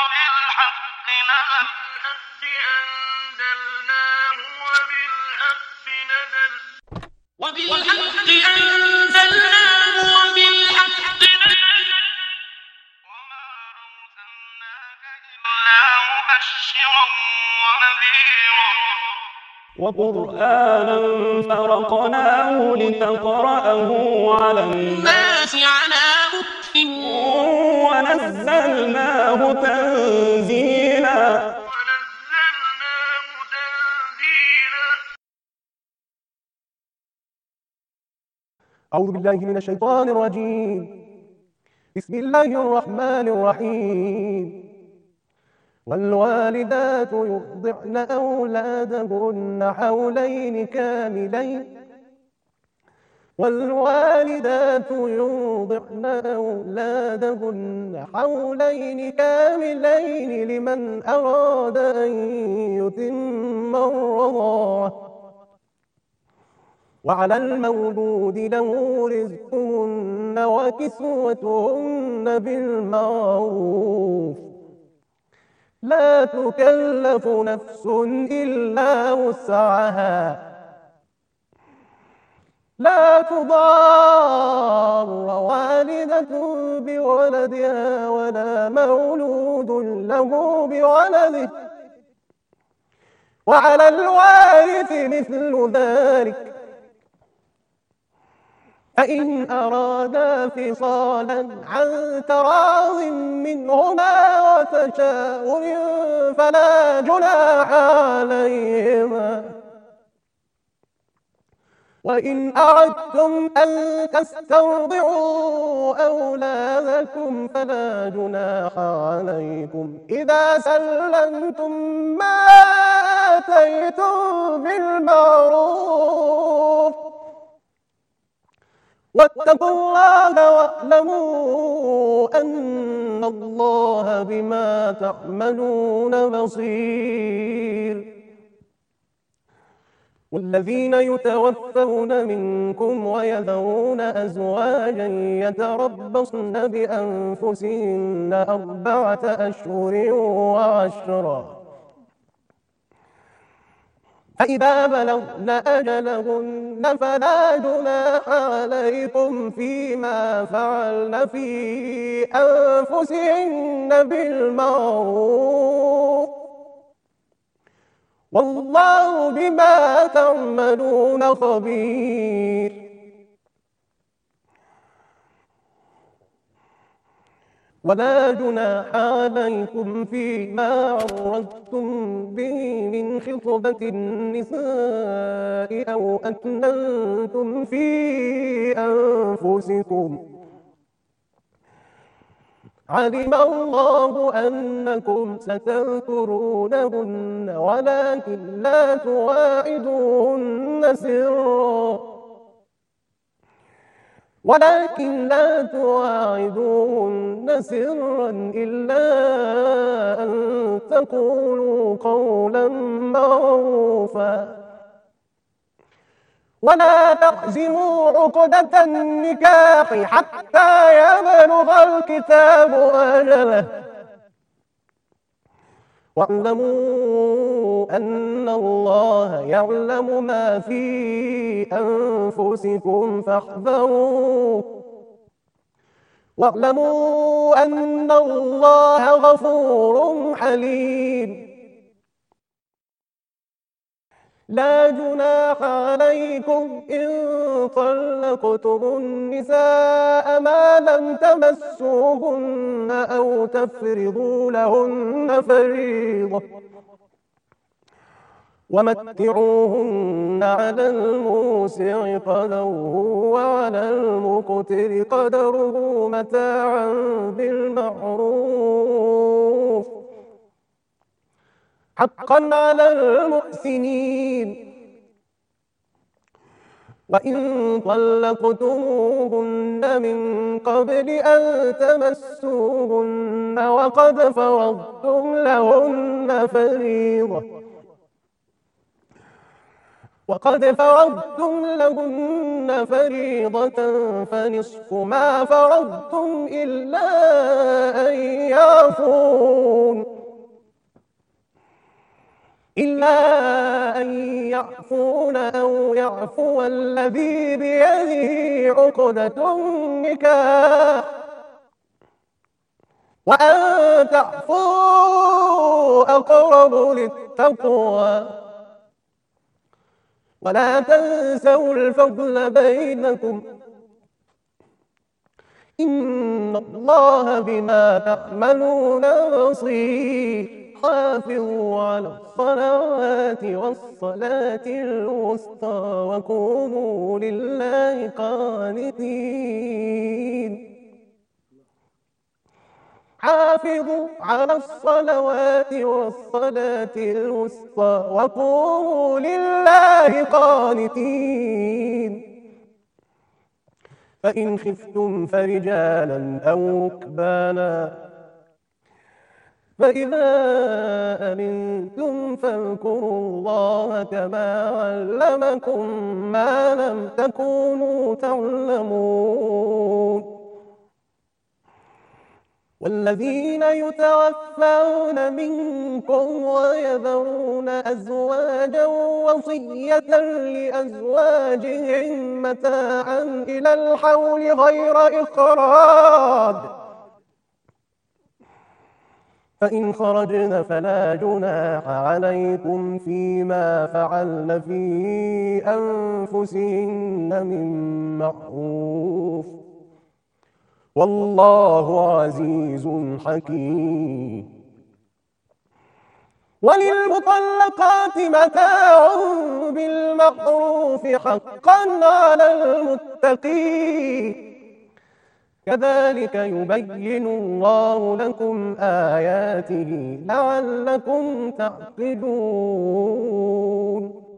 وبالحق أنزلناه وبالحق نزل وما أرسلناك إلا مبشرا ونذيرا وقرآنا فرقناه لتقرأه على الناس على مكث ونزلناه تنزيلا. أعوذ بالله من الشيطان الرجيم. بسم الله الرحمن الرحيم. والوالدات يرضعن أولادهن حولين كاملين لمن أراد أن يتم الرضاعة. وعلى المولود له رزقهن وكسوتهن بالمعروف. لا تكلف نفس إلا وسعها. لا تضار والدة بولدها ولا مولود له بولده. وعلى الوارث مثل ذلك. فإن أرادا فصالا عن تراض منهما وتشاور فلا جناح عليهما. وإن أردتم أن تسترضعوا أولادكم فلا جناح عليكم إذا سلمتم ما آتيتم بالمعروف. واتقوا الله واعلموا أن الله بما تعملون بصير. والذين يتوفون منكم ويذرون أزواجا يتربصن بأنفسهن 4 أشهر وعشرا. فإذا بلغن أجلهن فلا جناح عليكم فيما فعلن في أنفسهن بالمعروف. والله بما تعملون خبير. ولا جناح عليكم فيما عرضتم به من خطبة النساء أو أكننتم في أنفسكم. علم الله أنكم ستذكرونهن ولكن لا تواعدوهن سرا إلا أن تقولوا قولا معروفا. ولا تحزموا عقدة النكاح حتى يبلغ الكتاب أجله. واعلموا أن الله يعلم ما في أنفسكم فاحذروه. واعلموا أن الله غفور حليم. لا جناح عليكم إن طلقتم النساء ما لم تمسوهن أو تفرضوا لهن فريضة. ومتعوهن على الموسع قدره وعلى المقتر قدره متاعا بالمعروف حقا على المحسنين. وإن طلقتموهن من قبل أن تمسوهن وقد فرضتم لهن فريضة وقد فرضتم لهن فريضة فنصف ما فرضتم إلا أن يعفون أو يعفو الذي بيده عقدة النكاح وأن تعفوا أقرب للتقوى ولا تنسوا الفضل بينكم إن الله بما تعملون بصير حافظوا على الصلوات والصلاة الوسطى وقوموا لله قانتين حافظوا على الصلوات والصلاة الوسطى وقوموا لله قانتين فإن خفتم فرجالا أو ركبانا فإذا أمنتم فاذكروا الله كما علمكم ما لم تكونوا تعلمون والذين يتوفون منكم ويذرون أزواجا وصية لأزواجهم متاعا إلى الحول غير إخراج فإن خرجن فلا جناح عليكم فيما فعلن في أنفسهن من معروف والله عزيز حكيم وللمطلقات متاع بالمعروف حقا على المتقين كذلك يبين الله لكم آياته لعلكم تعقلون